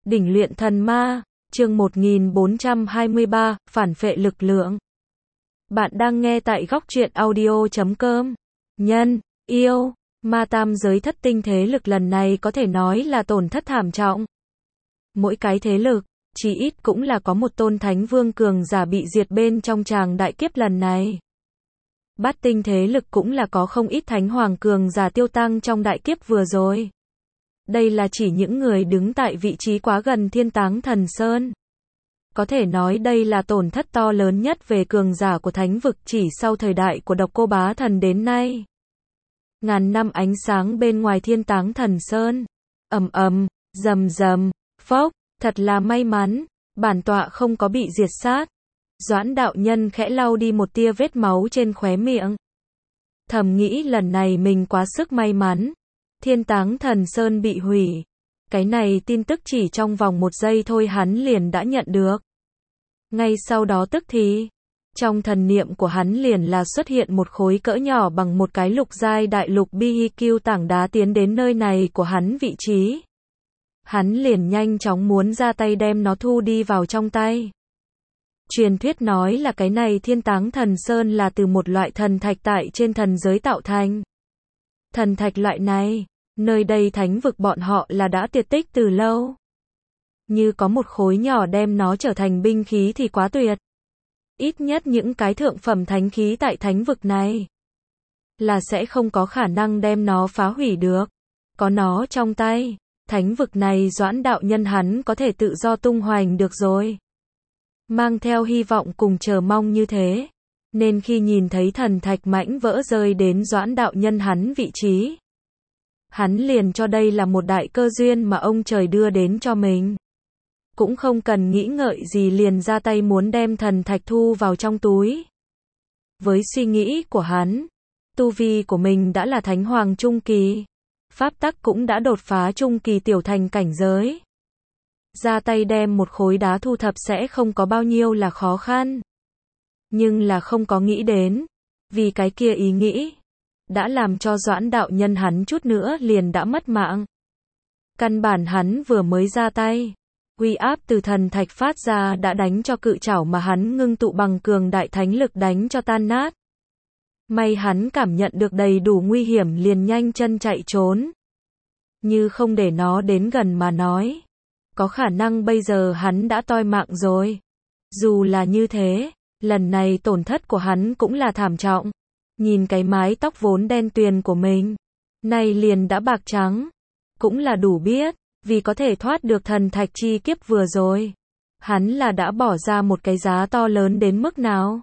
Đỉnh luyện thần ma, chương 1423, phản phệ lực lượng. Bạn đang nghe tại góc truyện audio.com. Nhân, yêu, ma tam giới thất tinh thế lực lần này có thể nói là tổn thất thảm trọng. Mỗi cái thế lực, chỉ ít cũng là có một tôn thánh vương cường giả bị diệt bên trong tràng đại kiếp lần này. Bát tinh thế lực cũng là có không ít thánh hoàng cường giả tiêu tăng trong đại kiếp vừa rồi. Đây là chỉ những người đứng tại vị trí quá gần Thiên Táng Thần Sơn. Có thể nói đây là tổn thất to lớn nhất về cường giả của thánh vực chỉ sau thời đại của Độc Cô Bá Thần đến nay. Ngàn năm ánh sáng bên ngoài Thiên Táng Thần Sơn. Ầm ầm, rầm rầm, phốc, thật là may mắn, bản tọa không có bị diệt sát. Doãn đạo nhân khẽ lau đi một tia vết máu trên khóe miệng. Thầm nghĩ lần này mình quá sức may mắn. Thiên Táng Thần Sơn bị hủy. Cái này tin tức chỉ trong vòng một giây thôi hắn liền đã nhận được. Ngay sau đó tức thì, trong thần niệm của hắn liền là xuất hiện một khối cỡ nhỏ bằng một cái lục giai đại lục BQ tảng đá tiến đến nơi này của hắn vị trí. Hắn liền nhanh chóng muốn ra tay đem nó thu đi vào trong tay. Truyền thuyết nói là cái này Thiên Táng Thần Sơn là từ một loại thần thạch tại trên thần giới tạo thành. Thần thạch loại này, nơi đây thánh vực bọn họ là đã tuyệt tích từ lâu. Như có một khối nhỏ đem nó trở thành binh khí thì quá tuyệt. Ít nhất những cái thượng phẩm thánh khí tại thánh vực này là sẽ không có khả năng đem nó phá hủy được. Có nó trong tay, thánh vực này Doãn đạo nhân hắn có thể tự do tung hoành được rồi. Mang theo hy vọng cùng chờ mong như thế. Nên khi nhìn thấy thần thạch mảnh vỡ rơi đến Doãn đạo nhân hắn vị trí, hắn liền cho đây là một đại cơ duyên mà ông trời đưa đến cho mình. Cũng không cần nghĩ ngợi gì liền ra tay muốn đem thần thạch thu vào trong túi. Với suy nghĩ của hắn, tu vi của mình đã là thánh hoàng trung kỳ, pháp tắc cũng đã đột phá trung kỳ tiểu thành cảnh giới. Ra tay đem một khối đá thu thập sẽ không có bao nhiêu là khó khăn. Nhưng là không có nghĩ đến, vì cái kia ý nghĩ đã làm cho Doãn đạo nhân hắn chút nữa liền đã mất mạng. Căn bản hắn vừa mới ra tay, uy áp từ thần thạch phát ra đã đánh cho cự trảo mà hắn ngưng tụ bằng cường đại thánh lực đánh cho tan nát. May hắn cảm nhận được đầy đủ nguy hiểm liền nhanh chân chạy trốn. Như không để nó đến gần mà nói, có khả năng bây giờ hắn đã toi mạng rồi. Dù là như thế, lần này tổn thất của hắn cũng là thảm trọng. Nhìn cái mái tóc vốn đen tuyền của mình, nay liền đã bạc trắng. Cũng là đủ biết, vì có thể thoát được thần thạch chi kiếp vừa rồi, hắn là đã bỏ ra một cái giá to lớn đến mức nào.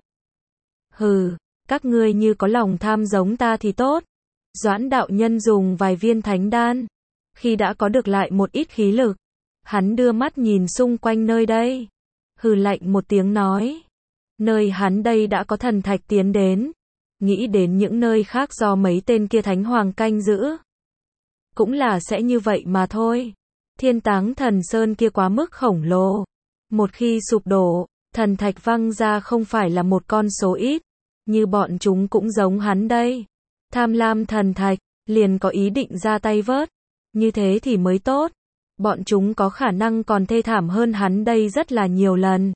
Hừ, các ngươi như có lòng tham giống ta thì tốt. Doãn đạo nhân dùng vài viên thánh đan, khi đã có được lại một ít khí lực, hắn đưa mắt nhìn xung quanh nơi đây, hừ lạnh một tiếng nói. Nơi hắn đây đã có thần thạch tiến đến, nghĩ đến những nơi khác do mấy tên kia thánh hoàng canh giữ, cũng là sẽ như vậy mà thôi. Thiên Táng Thần Sơn kia quá mức khổng lồ, một khi sụp đổ, thần thạch văng ra không phải là một con số ít, như bọn chúng cũng giống hắn đây. Tham lam thần thạch, liền có ý định ra tay vớt, như thế thì mới tốt. Bọn chúng có khả năng còn thê thảm hơn hắn đây rất là nhiều lần.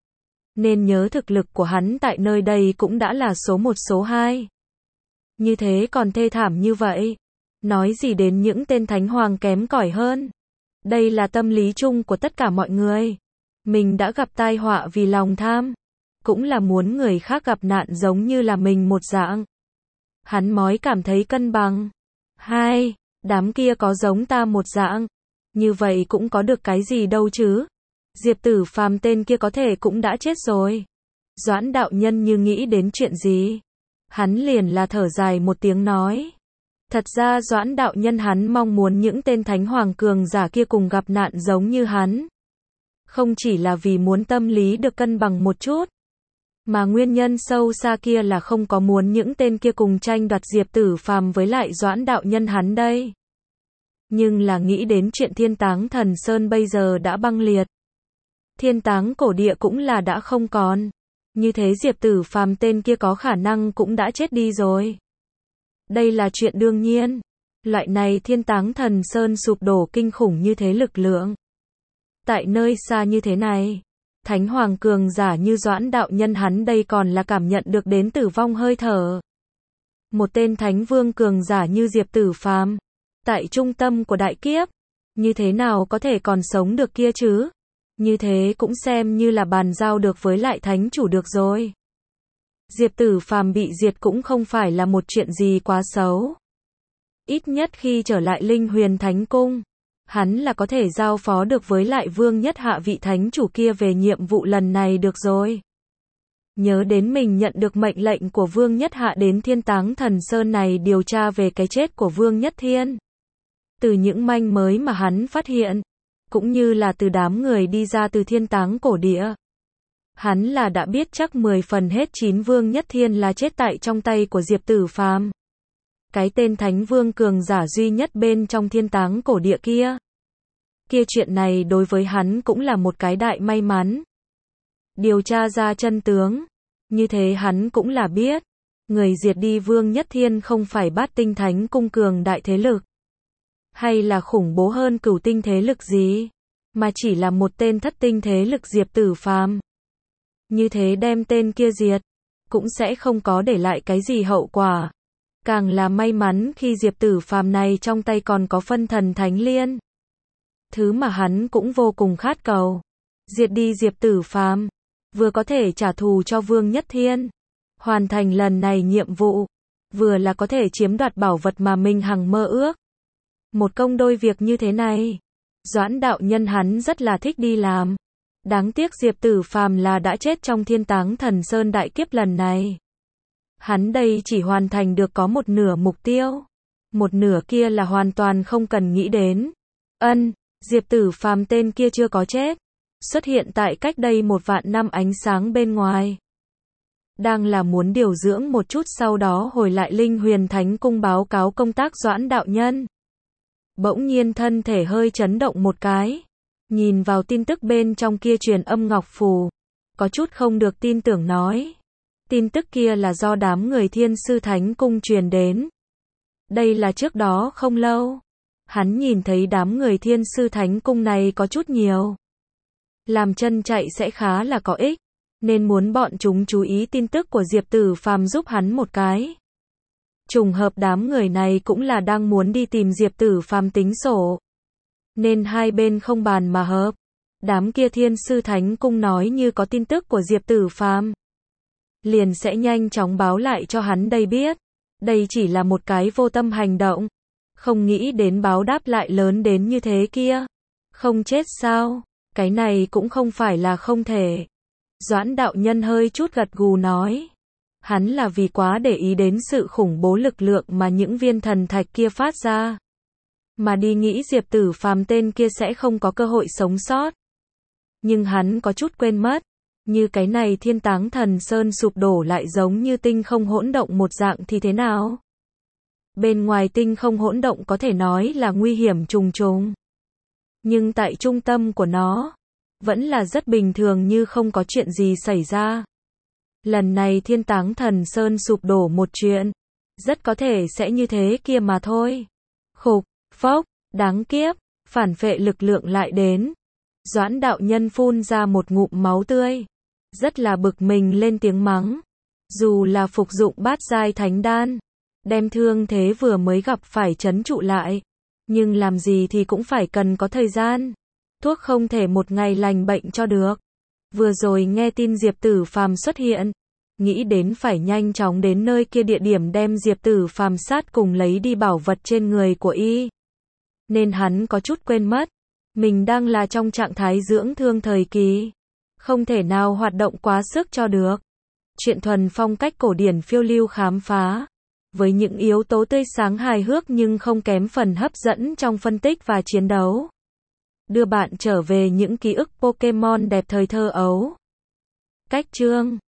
Nên nhớ thực lực của hắn tại nơi đây cũng đã là số 1 số 2. Như thế còn thê thảm như vậy, nói gì đến những tên thánh hoàng kém cỏi hơn. Đây là tâm lý chung của tất cả mọi người. Mình đã gặp tai họa vì lòng tham, cũng là muốn người khác gặp nạn giống như là mình một dạng. Hắn mói cảm thấy cân bằng. Hai, đám kia có giống ta một dạng, như vậy cũng có được cái gì đâu chứ. Diệp Tử Phàm tên kia có thể cũng đã chết rồi. Doãn đạo nhân như nghĩ đến chuyện gì, hắn liền là thở dài một tiếng nói. Thật ra Doãn đạo nhân hắn mong muốn những tên thánh hoàng cường giả kia cùng gặp nạn giống như hắn. Không chỉ là vì muốn tâm lý được cân bằng một chút, mà nguyên nhân sâu xa kia là không có muốn những tên kia cùng tranh đoạt Diệp Tử Phàm với lại Doãn đạo nhân hắn đây. Nhưng là nghĩ đến chuyện Thiên Táng Thần Sơn bây giờ đã băng liệt. Thiên Táng cổ địa cũng là đã không còn. Như thế Diệp Tử Phàm tên kia có khả năng cũng đã chết đi rồi. Đây là chuyện đương nhiên. Loại này Thiên Táng Thần Sơn sụp đổ kinh khủng như thế lực lượng, Tại nơi xa như thế này, Thánh Hoàng cường giả như Doãn đạo nhân hắn đây còn là cảm nhận được đến tử vong hơi thở. Một tên Thánh Vương cường giả như Diệp Tử Phàm, tại trung tâm của đại kiếp, như thế nào có thể còn sống được kia chứ? Như thế cũng xem như là bàn giao được với lại thánh chủ được rồi. Diệp Tử Phàm bị diệt cũng không phải là một chuyện gì quá xấu. Ít nhất khi trở lại Linh Huyền Thánh Cung, hắn là có thể giao phó được với lại Vương Nhất Hạ vị thánh chủ kia về nhiệm vụ lần này được rồi. Nhớ đến mình nhận được mệnh lệnh của Vương Nhất Hạ đến Thiên Táng Thần Sơn này điều tra về cái chết của Vương Nhất Thiên. Từ những manh mới mà hắn phát hiện, cũng như là từ đám người đi ra từ Thiên Táng cổ địa, hắn là đã biết chắc 10 phần hết 9 Vương Nhất Thiên là chết tại trong tay của Diệp Tử Phàm. Cái tên Thánh Vương cường giả duy nhất bên trong Thiên Táng cổ địa kia. Chuyện này đối với hắn cũng là một cái đại may mắn. Điều tra ra chân tướng, như thế hắn cũng là biết, người diệt đi Vương Nhất Thiên không phải Bát Tinh Thánh Cung cường đại thế lực, hay là khủng bố hơn Cửu Tinh thế lực gì, mà chỉ là một tên thất tinh thế lực Diệp Tử Phàm. Như thế đem tên kia diệt, cũng sẽ không có để lại cái gì hậu quả. Càng là may mắn khi Diệp Tử Phàm này trong tay còn có phân thần thánh liên. Thứ mà hắn cũng vô cùng khát cầu. Diệt đi Diệp Tử Phàm, vừa có thể trả thù cho Vương Nhất Thiên, hoàn thành lần này nhiệm vụ, vừa là có thể chiếm đoạt bảo vật mà mình hằng mơ ước. Một công đôi việc như thế này, Doãn đạo nhân hắn rất là thích đi làm. Đáng tiếc Diệp Tử Phàm là đã chết trong Thiên Táng Thần Sơn đại kiếp lần này. Hắn đây chỉ hoàn thành được có một nửa mục tiêu. Một nửa kia là hoàn toàn không cần nghĩ đến. Diệp Tử Phàm tên kia chưa có chết. Xuất hiện tại cách đây 1 vạn năm ánh sáng bên ngoài. Đang là muốn điều dưỡng một chút sau đó hồi lại Linh Huyền Thánh Cung báo cáo công tác Doãn đạo nhân. Bỗng nhiên thân thể hơi chấn động một cái. Nhìn vào tin tức bên trong kia truyền âm ngọc phù. Có chút không được tin tưởng nói. Tin tức kia là do đám người Thiên Sư Thánh Cung truyền đến. Đây là trước đó không lâu. Hắn nhìn thấy đám người Thiên Sư Thánh Cung này có chút nhiều. Làm chân chạy sẽ khá là có ích. Nên muốn bọn chúng chú ý tin tức của Diệp Tử Phàm giúp hắn một cái. Trùng hợp đám người này cũng là đang muốn đi tìm Diệp Tử Phàm tính sổ. Nên hai bên không bàn mà hợp. Đám kia Thiên Sư Thánh Cung nói như có tin tức của Diệp Tử Phàm, liền sẽ nhanh chóng báo lại cho hắn đây biết. Đây chỉ là một cái vô tâm hành động. Không nghĩ đến báo đáp lại lớn đến như thế kia. Không chết sao? Cái này cũng không phải là không thể. Doãn đạo nhân hơi chút gật gù nói. Hắn là vì quá để ý đến sự khủng bố lực lượng mà những viên thần thạch kia phát ra. Mà đi nghĩ Diệp Tử Phàm tên kia sẽ không có cơ hội sống sót. Nhưng hắn có chút quên mất. Như cái này Thiên Táng Thần Sơn sụp đổ lại giống như tinh không hỗn động một dạng thì thế nào? Bên ngoài tinh không hỗn động có thể nói là nguy hiểm trùng trùng. Nhưng tại trung tâm của nó, vẫn là rất bình thường như không có chuyện gì xảy ra. Lần này Thiên Táng Thần Sơn sụp đổ một chuyện, rất có thể sẽ như thế kia mà thôi. Khục, phốc, đáng kiếp, phản phệ lực lượng lại đến. Doãn đạo nhân phun ra một ngụm máu tươi. Rất là bực mình lên tiếng mắng. Dù là phục dụng bát giai thánh đan, đem thương thế vừa mới gặp phải trấn trụ lại. Nhưng làm gì thì cũng phải cần có thời gian. Thuốc không thể một ngày lành bệnh cho được. Vừa rồi nghe tin Diệp Tử Phàm xuất hiện, nghĩ đến phải nhanh chóng đến nơi kia địa điểm đem Diệp Tử Phàm sát cùng lấy đi bảo vật trên người của y. Nên hắn có chút quên mất. Mình đang là trong trạng thái dưỡng thương thời kỳ. Không thể nào hoạt động quá sức cho được. Chuyện thuần phong cách cổ điển phiêu lưu khám phá. Với những yếu tố tươi sáng hài hước nhưng không kém phần hấp dẫn trong phân tích và chiến đấu. Đưa bạn trở về những ký ức Pokemon đẹp thời thơ ấu. Cách chương